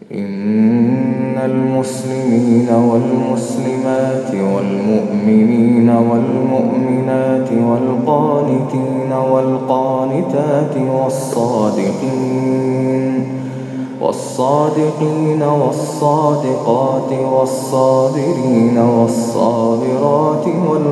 إن المسلمين والمسلمات والمؤمنين والمؤمنات والقانتين والقانتات والصادقين والصادقات والصابرين والصابرات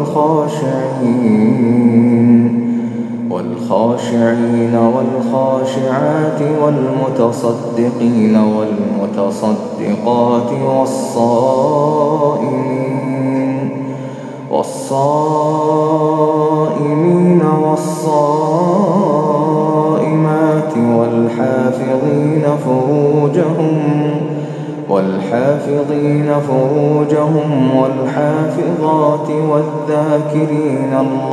والخاشعين والخاشعات والمتصدقين والمتصدقات والصائمين والصائمات والحافظين فروجهم والحافظات والذاكرين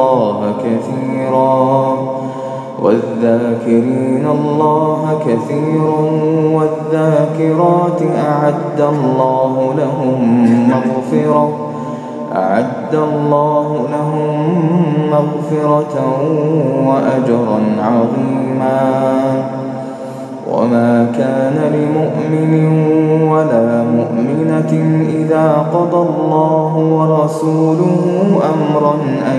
الله كثيرا والذاكرات أعد الله لهم مغفرة وأجرا عظيما. وما كان لمؤمن ولا مؤمنة إذا قضى الله ورسوله أمرا أن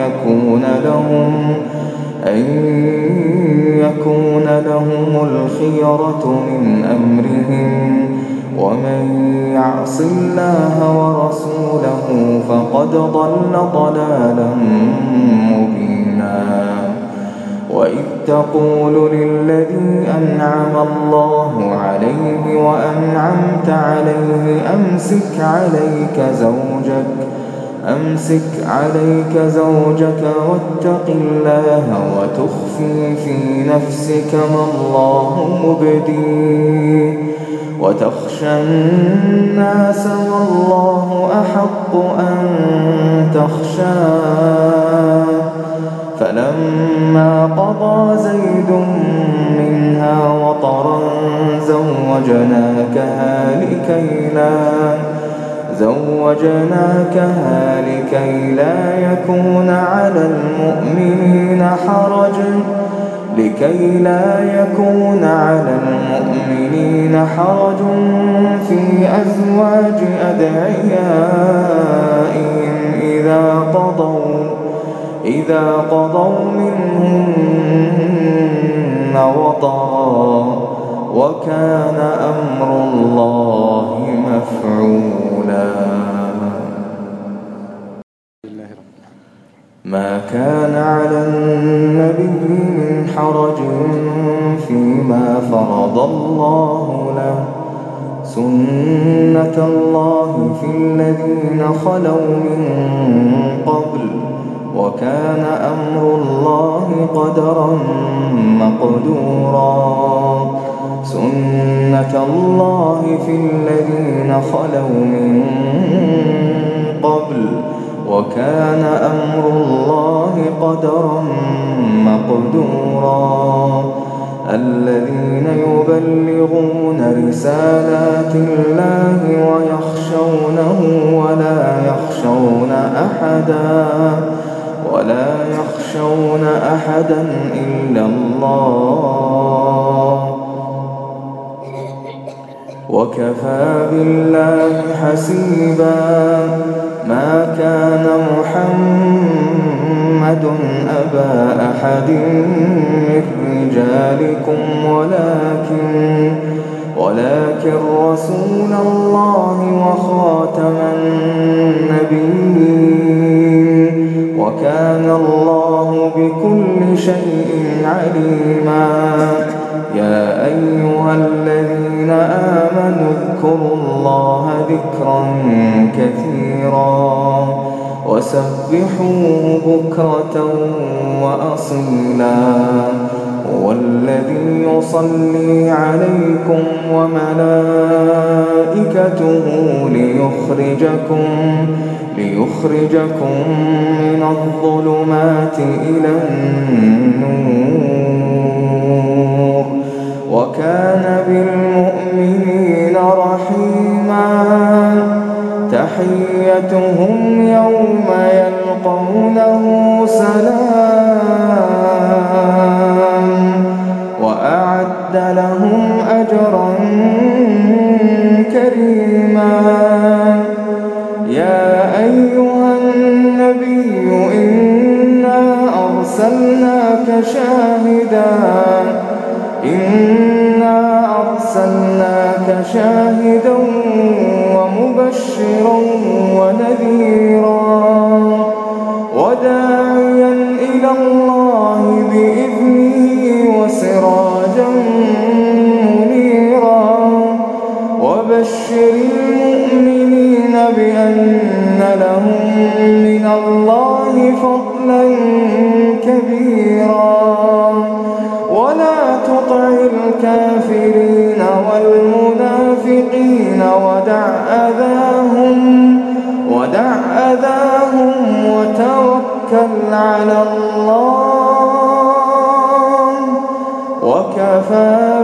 يكون لهم الخيرة من أمرهم ومن يعص الله ورسوله فقد ضل ضلالا مبينا. وإذ تقول للذي أنعم الله عليه وأنعمت عليه أمسك عليك زوجك واتق الله وتخفي في نفسك ما الله مبديه وتخشى الناس والله أحق أن تخشاه. فلما قضى زيد منها وطرا زوجناكها لكي لا يكون على المؤمنين حرج في أزواج أدعيائهم إذا قضوا منهن وطرا وكان أمر الله مفعولا. ما كان على النبي من حرج فيما فرض الله له سنة الله في الذين خلوا من قبل وكان أمر الله قدرا مقدورا. سنة الله في الذين خلوا من قبل وكان أمر الله قدرا مقدورا. الذين يبلغون رسالات الله ويخشونه ولا يخشون أحدا إلا الله وكفى بالله حسيبا. ما كان محمد أبا أحد من رجالكم ولكن رسول الله وخاتم النبيين وكان الله بكل شيء عليما. يا أيها الذين آمنوا اذكروا الله ذكرا كثيرا وسبحوه بكرة وأصيلا. هو الذي يصلي عليكم وملائكته ليخرجكم من الظلمات إلى النور وكان بالمؤمنين رحيما. تحيتهم يوم يلقونه سلام وأعد لهم أجرا كريما. يا أيها النبي إنا أرسلناك شاهدا ومبشرا ونذيرا وداعيا إلى الله بإذنه وسراجا منيرا. وبشر المؤمنين بأن لهم من الله فضلا كبيرا. ولا تطع الكافرين والمنافقين ودع أذاهم وتوكل على الله وكفى